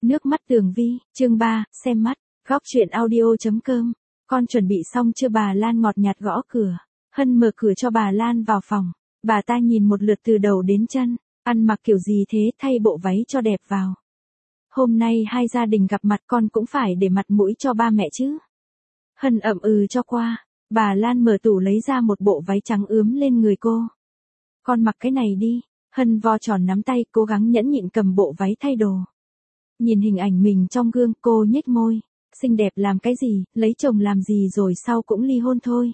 Nước mắt Tường Vi, chương 3, xem mắt, góc truyện audio.com. Con chuẩn bị xong chưa? Bà Lan ngọt nhạt gõ cửa. Hân mở cửa cho bà Lan vào phòng. Bà ta nhìn một lượt từ đầu đến chân. Ăn mặc kiểu gì thế, thay bộ váy cho đẹp vào. Hôm nay hai gia đình gặp mặt, con cũng phải để mặt mũi cho ba mẹ chứ. Hân ậm ừ cho qua. Bà Lan mở tủ lấy ra một bộ váy trắng ướm lên người cô. Con mặc cái này đi. Hân vo tròn nắm tay, cố gắng nhẫn nhịn cầm bộ váy thay đồ. Nhìn hình ảnh mình trong gương, cô nhếch môi. Xinh đẹp làm cái gì, lấy chồng làm gì rồi sau cũng ly hôn thôi.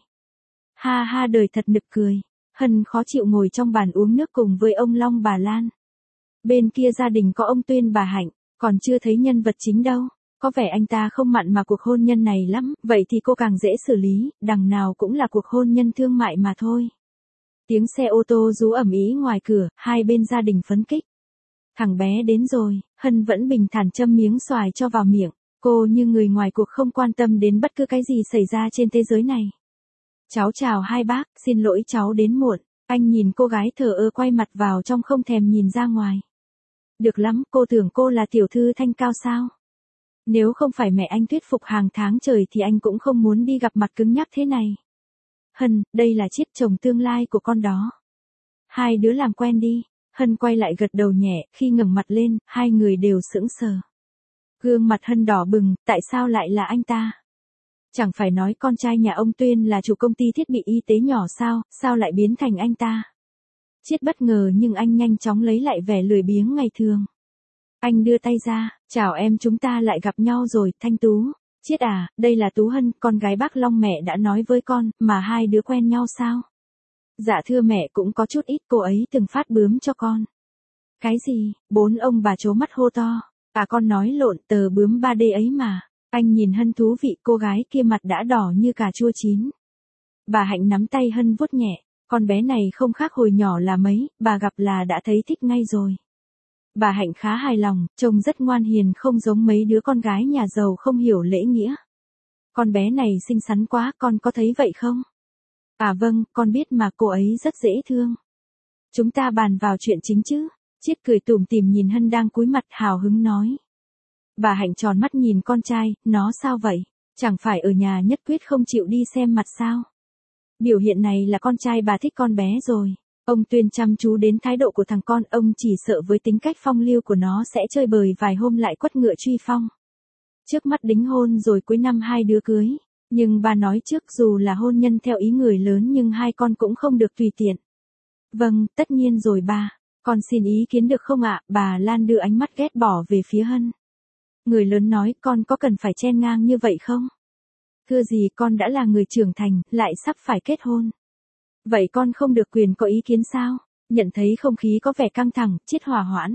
Ha ha, đời thật nực cười. Hân khó chịu ngồi trong bàn uống nước cùng với ông Long bà Lan. Bên kia gia đình có ông Tuyên bà Hạnh, còn chưa thấy nhân vật chính đâu. Có vẻ anh ta không mặn mà cuộc hôn nhân này lắm, vậy thì cô càng dễ xử lý, đằng nào cũng là cuộc hôn nhân thương mại mà thôi. Tiếng xe ô tô rú ầm ĩ ngoài cửa, hai bên gia đình phấn khích. Thằng bé đến rồi, Hân vẫn bình thản châm miếng xoài cho vào miệng. Cô như người ngoài cuộc không quan tâm đến bất cứ cái gì xảy ra trên thế giới này. Cháu chào hai bác, xin lỗi cháu đến muộn. Anh nhìn cô gái thờ ơ quay mặt vào trong không thèm nhìn ra ngoài. Được lắm, cô tưởng cô là tiểu thư thanh cao sao? Nếu không phải mẹ anh thuyết phục hàng tháng trời thì anh cũng không muốn đi gặp mặt cứng nhắc thế này. Hân, đây là chiếc chồng tương lai của con đó. Hai đứa làm quen đi. Hân quay lại gật đầu nhẹ, khi ngẩng mặt lên, hai người đều sững sờ. Gương mặt Hân đỏ bừng, tại sao lại là anh ta? Chẳng phải nói con trai nhà ông Tuyên là chủ công ty thiết bị y tế nhỏ sao lại biến thành anh ta? Chiết bất ngờ nhưng anh nhanh chóng lấy lại vẻ lười biếng ngày thường. Anh đưa tay ra, chào em, chúng ta lại gặp nhau rồi, Thanh Tú. Chiết à, đây là Tú Hân, con gái bác Long, mẹ đã nói với con, mà hai đứa quen nhau sao? Dạ thưa mẹ, cũng có chút ít, cô ấy từng phát bướm cho con. Cái gì? Bốn ông bà trố mắt hô to. À, con nói lộn, tờ bướm 3D ấy mà. Anh nhìn Hân thú vị, cô gái kia mặt đã đỏ như cà chua chín. Bà Hạnh nắm tay Hân vuốt nhẹ, con bé này không khác hồi nhỏ là mấy, bà gặp là đã thấy thích ngay rồi. Bà Hạnh khá hài lòng, trông rất ngoan hiền, không giống mấy đứa con gái nhà giàu không hiểu lễ nghĩa. Con bé này xinh xắn quá, con có thấy vậy không? À vâng, con biết mà, cô ấy rất dễ thương. Chúng ta bàn vào chuyện chính chứ. Chiết cười tủm tỉm nhìn Hân đang cúi mặt hào hứng nói. Bà Hạnh tròn mắt nhìn con trai, nó sao vậy? Chẳng phải ở nhà nhất quyết không chịu đi xem mặt sao? Biểu hiện này là con trai bà thích con bé rồi. Ông Tuyên chăm chú đến thái độ của thằng con, ông chỉ sợ với tính cách phong lưu của nó sẽ chơi bời vài hôm lại quất ngựa truy phong. Trước mắt đính hôn rồi cuối năm hai đứa cưới. Nhưng bà nói trước, dù là hôn nhân theo ý người lớn nhưng hai con cũng không được tùy tiện. Vâng, tất nhiên rồi ba. Con xin ý kiến được không ạ? Bà Lan đưa ánh mắt ghét bỏ về phía Hân. Người lớn nói, con có cần phải chen ngang như vậy không? Thưa gì, con đã là người trưởng thành, lại sắp phải kết hôn. Vậy con không được quyền có ý kiến sao? Nhận thấy không khí có vẻ căng thẳng, Chiết hòa hoãn.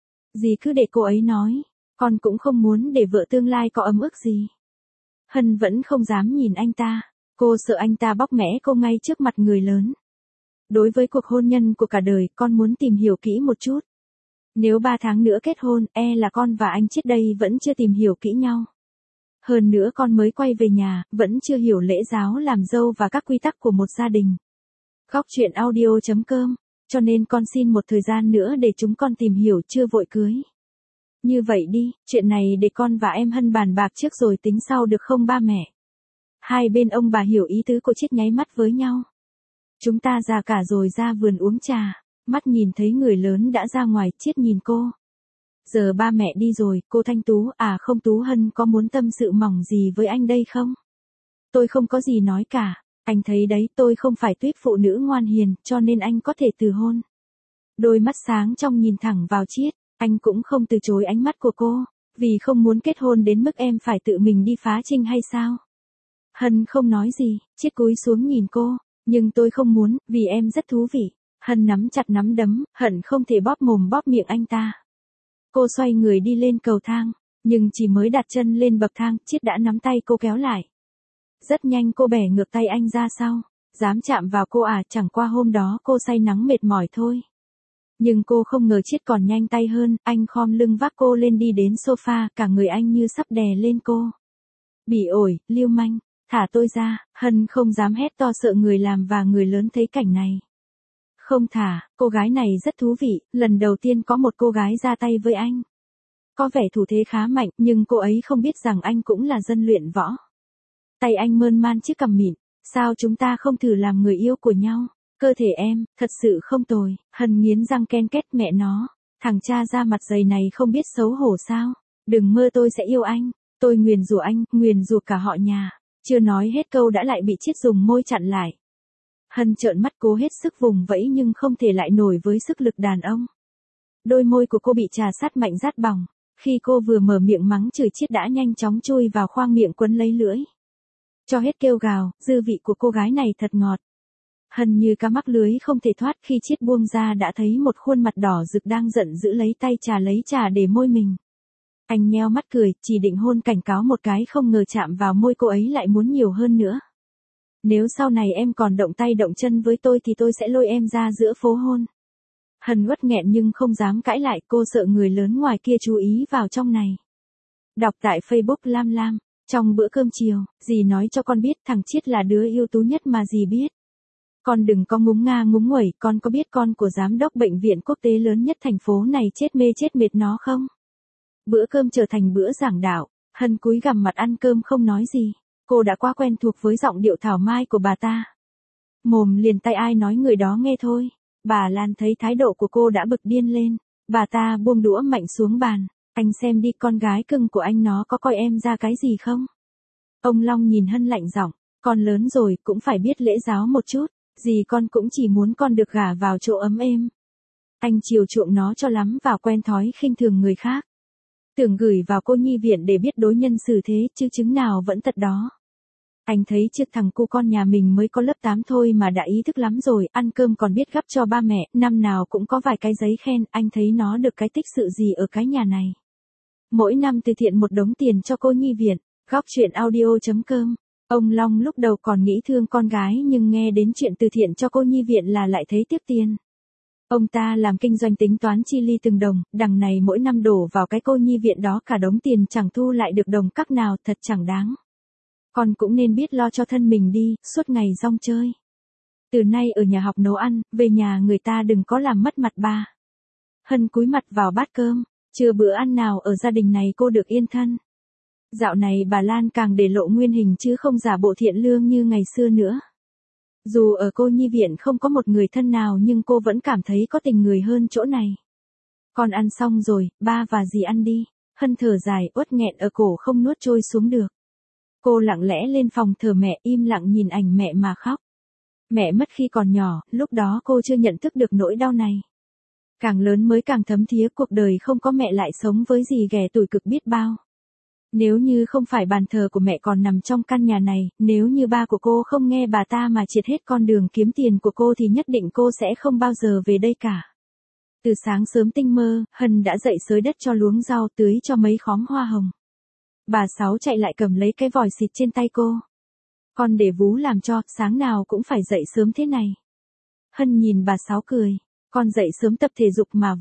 Dì cứ để cô ấy nói, con cũng không muốn để vợ tương lai có ấm ức gì. Hân vẫn không dám nhìn anh ta, cô sợ anh ta bóc mẽ cô ngay trước mặt người lớn. Đối với cuộc hôn nhân của cả đời, con muốn tìm hiểu kỹ một chút. Nếu 3 tháng nữa kết hôn, là con và anh Chiết đây vẫn chưa tìm hiểu kỹ nhau. Hơn nữa con mới quay về nhà, vẫn chưa hiểu lễ giáo làm dâu và các quy tắc của một gia đình. Góc truyện audio.com, cho nên con xin một thời gian nữa để chúng con tìm hiểu, chưa vội cưới. Như vậy đi, chuyện này để con và em Hân bàn bạc trước rồi tính sau được không ba mẹ? Hai bên ông bà hiểu ý tứ của Chiết nháy mắt với nhau. Chúng ta già cả rồi, ra vườn uống trà. Mắt nhìn thấy người lớn đã ra ngoài, Chiết nhìn cô. Giờ ba mẹ đi rồi, cô Thanh Tú, à không, Tú Hân có muốn tâm sự mỏng gì với anh đây không? Tôi không có gì nói cả, anh thấy đấy, tôi không phải tuýp phụ nữ ngoan hiền, cho nên anh có thể từ hôn. Đôi mắt sáng trong nhìn thẳng vào Chiết, anh cũng không từ chối ánh mắt của cô, vì không muốn kết hôn đến mức em phải tự mình đi phá trinh hay sao? Hân không nói gì, Chiết cúi xuống nhìn cô, nhưng tôi không muốn, vì em rất thú vị. Hân nắm chặt nắm đấm, hận không thể bóp mồm bóp miệng anh ta. Cô xoay người đi lên cầu thang, nhưng chỉ mới đặt chân lên bậc thang, Chiết đã nắm tay cô kéo lại. Rất nhanh cô bẻ ngược tay anh ra sau. Dám chạm vào cô à, chẳng qua hôm đó cô say nắng mệt mỏi thôi. Nhưng cô không ngờ Chiết còn nhanh tay hơn, anh khom lưng vác cô lên đi đến sofa, cả người anh như sắp đè lên cô. Bỉ ổi, lưu manh, thả tôi ra. Hân không dám hét to, sợ người làm và người lớn thấy cảnh này. Không thả, cô gái này rất thú vị, lần đầu tiên có một cô gái ra tay với anh. có vẻ thủ thế khá mạnh, nhưng cô ấy không biết rằng anh cũng là dân luyện võ. Tay anh mơn man chiếc cằm mịn, sao chúng ta không thử làm người yêu của nhau? Cơ thể em, thật sự không tồi. Hân nghiến răng ken két mẹ nó. Thằng cha da mặt dày này không biết xấu hổ sao? Đừng mơ tôi sẽ yêu anh. Tôi nguyền rủa anh, nguyền rủa cả họ nhà. Chưa nói hết câu đã lại bị Chiết dùng môi chặn lại. Hân trợn mắt cố hết sức vùng vẫy nhưng không thể lại nổi với sức lực đàn ông. Đôi môi của cô bị trà sát mạnh rát bỏng. Khi cô vừa mở miệng mắng chửi Chiết đã nhanh chóng chui vào khoang miệng quấn lấy lưỡi. Cho hết kêu gào, dư vị của cô gái này thật ngọt. Hân như cá mắc lưới không thể thoát, khi Chiết buông ra đã thấy một khuôn mặt đỏ rực đang giận dữ lấy trà để môi mình. Anh nheo mắt cười, chỉ định hôn cảnh cáo một cái không ngờ chạm vào môi cô ấy lại muốn nhiều hơn nữa. Nếu sau này em còn động tay động chân với tôi thì tôi sẽ lôi em ra giữa phố hôn. Hân uất nghẹn nhưng không dám cãi lại, cô sợ người lớn ngoài kia chú ý vào trong này. Đọc tại Facebook Lam Lam. Trong bữa cơm chiều, dì nói cho con biết thằng Chiết là đứa ưu tú nhất mà dì biết. Con đừng có ngúng nga ngúng nguẩy, con có biết con của giám đốc bệnh viện quốc tế lớn nhất thành phố này chết mê chết mệt nó không? Bữa cơm trở thành bữa giảng đạo, Hân cúi gằm mặt ăn cơm không nói gì. Cô đã quá quen thuộc với giọng điệu thảo mai của bà ta. Mồm liền tay ai nói người đó nghe thôi. Bà Lan thấy thái độ của cô đã bực điên lên. Bà ta buông đũa mạnh xuống bàn. Anh xem đi, con gái cưng của anh nó có coi em ra cái gì không? Ông Long nhìn Hân lạnh giọng, con lớn rồi cũng phải biết lễ giáo một chút, gì con cũng chỉ muốn con được gả vào chỗ ấm êm. Anh chiều chuộng nó cho lắm vào quen thói khinh thường người khác. Tưởng gửi vào cô nhi viện để biết đối nhân xử thế chứ chứng nào vẫn tật đó. Anh thấy trước thằng cu con nhà mình mới có lớp 8 thôi mà đã ý thức lắm rồi, ăn cơm còn biết gắp cho ba mẹ, năm nào cũng có vài cái giấy khen, anh thấy nó được cái tích sự gì ở cái nhà này. Mỗi năm từ thiện một đống tiền cho cô nhi viện. Góc chuyện audio.com. Ông Long lúc đầu còn nghĩ thương con gái nhưng nghe đến chuyện từ thiện cho cô nhi viện là lại thấy tiếc tiền. Ông ta làm kinh doanh tính toán chi ly từng đồng, đằng này mỗi năm đổ vào cái cô nhi viện đó cả đống tiền chẳng thu lại được đồng các nào, thật chẳng đáng. Con cũng nên biết lo cho thân mình đi, suốt ngày rong chơi. Từ nay ở nhà học nấu ăn, về nhà người ta đừng có làm mất mặt ba. Hân cúi mặt vào bát cơm, chưa bữa ăn nào ở gia đình này cô được yên thân. Dạo này bà Lan càng để lộ nguyên hình chứ không giả bộ thiện lương như ngày xưa nữa. Dù ở cô nhi viện không có một người thân nào nhưng cô vẫn cảm thấy có tình người hơn chỗ này. Con ăn xong rồi, ba và dì ăn đi. Hân thở dài, uất nghẹn ở cổ không nuốt trôi xuống được. Cô lặng lẽ lên phòng thờ mẹ, im lặng nhìn ảnh mẹ mà khóc. Mẹ mất khi còn nhỏ, lúc đó cô chưa nhận thức được nỗi đau này. Càng lớn mới càng thấm thía cuộc đời không có mẹ lại sống với dì ghẻ tủi cực biết bao. Nếu như không phải bàn thờ của mẹ còn nằm trong căn nhà này, nếu như ba của cô không nghe bà ta mà triệt hết con đường kiếm tiền của cô thì nhất định cô sẽ không bao giờ về đây cả. Từ sáng sớm tinh mơ, Hân đã dậy xới đất cho luống rau, tưới cho mấy khóm hoa hồng. Bà Sáu chạy lại cầm lấy cái vòi xịt trên tay cô. Con để vú làm cho, sáng nào cũng phải dậy sớm thế này. Hân nhìn bà Sáu cười. Con dậy sớm tập thể dục mà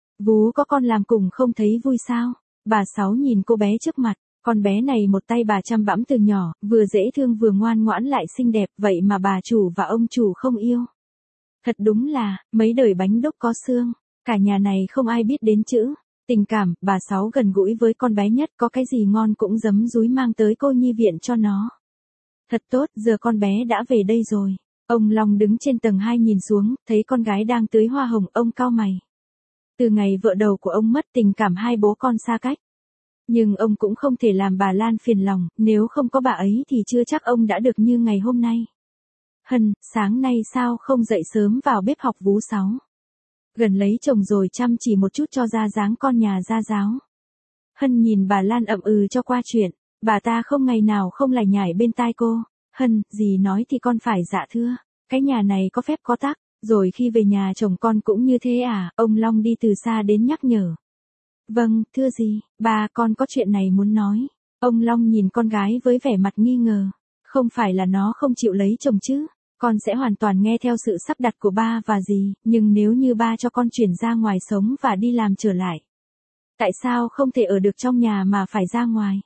vú có con làm cùng không thấy vui sao? Bà Sáu nhìn cô bé trước mặt, con bé này một tay bà chăm bẵm từ nhỏ, vừa dễ thương vừa ngoan ngoãn lại xinh đẹp, vậy mà bà chủ và ông chủ không yêu. Thật đúng là, mấy đời bánh đúc có xương, cả nhà này không ai biết đến chữ tình cảm. Bà Sáu gần gũi với con bé nhất, có cái gì ngon cũng giấm dúi mang tới cô nhi viện cho nó. Thật tốt, giờ con bé đã về đây rồi. Ông Long đứng trên tầng 2 nhìn xuống, thấy con gái đang tưới hoa hồng, ông cau mày. Từ ngày vợ đầu của ông mất, tình cảm hai bố con xa cách. Nhưng ông cũng không thể làm bà Lan phiền lòng, nếu không có bà ấy thì chưa chắc ông đã được như ngày hôm nay. Hân, sáng nay sao không dậy sớm vào bếp học vú Sáu? Gần lấy chồng rồi chăm chỉ một chút cho ra dáng con nhà gia giáo. Hân nhìn bà Lan ậm ừ cho qua chuyện, bà ta không ngày nào không lải nhải bên tai cô. Hân, dì nói thì con phải dạ thưa, cái nhà này có phép có tắc, rồi khi về nhà chồng con cũng như thế à? Ông Long đi từ xa đến nhắc nhở. Vâng, thưa dì, ba con có chuyện này muốn nói. Ông Long nhìn con gái với vẻ mặt nghi ngờ. Không phải là nó không chịu lấy chồng chứ? Con sẽ hoàn toàn nghe theo sự sắp đặt của ba và dì, nhưng nếu như ba cho con chuyển ra ngoài sống và đi làm trở lại, tại sao không thể ở được trong nhà mà phải ra ngoài?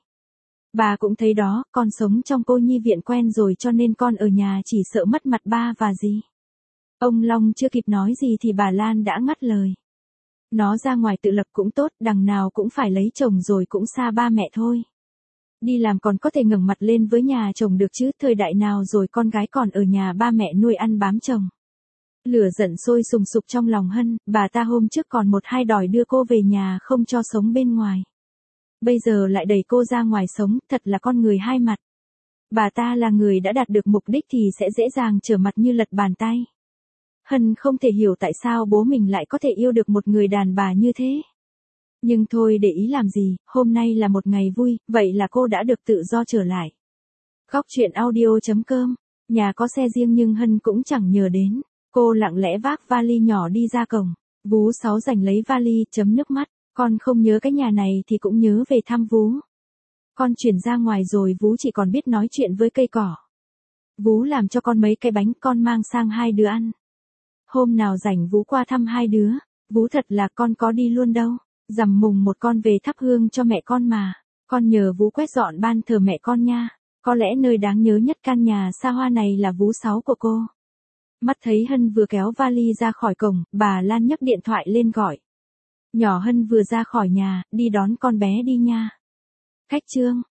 Bà cũng thấy đó, con sống trong cô nhi viện quen rồi cho nên con ở nhà chỉ sợ mất mặt ba và dì. Ông Long chưa kịp nói gì thì bà Lan đã ngắt lời. Nó ra ngoài tự lập cũng tốt, đằng nào cũng phải lấy chồng rồi cũng xa ba mẹ thôi. Đi làm còn có thể ngẩng mặt lên với nhà chồng được chứ, thời đại nào rồi con gái còn ở nhà ba mẹ nuôi ăn bám chồng. Lửa giận sôi sùng sục trong lòng Hân, bà ta hôm trước còn một hai đòi đưa cô về nhà không cho sống bên ngoài. Bây giờ lại đẩy cô ra ngoài sống, thật là con người hai mặt. Bà ta là người đã đạt được mục đích thì sẽ dễ dàng trở mặt như lật bàn tay. Hân không thể hiểu tại sao bố mình lại có thể yêu được một người đàn bà như thế. Nhưng thôi để ý làm gì, hôm nay là một ngày vui, vậy là cô đã được tự do trở lại. Góc truyện audio.com, nhà có xe riêng nhưng Hân cũng chẳng nhờ đến. Cô lặng lẽ vác vali nhỏ đi ra cổng. Vú Sáu giành lấy vali, chấm nước mắt. Con không nhớ cái nhà này thì cũng nhớ về thăm Vú. Con chuyển ra ngoài rồi Vú chỉ còn biết nói chuyện với cây cỏ. Vú làm cho con mấy cái bánh, con mang sang hai đứa ăn. Hôm nào rảnh Vú qua thăm hai đứa. Vú thật là con có đi luôn đâu. Rằm mùng một con về thắp hương cho mẹ con mà. Con nhờ Vú quét dọn ban thờ mẹ con nha. Có lẽ nơi đáng nhớ nhất căn nhà xa hoa này là Vú Sáu của cô. Mắt thấy Hân vừa kéo vali ra khỏi cổng, bà Lan nhấc điện thoại lên gọi. Nhỏ Hân vừa ra khỏi nhà, đi đón con bé đi nha. Cách chương.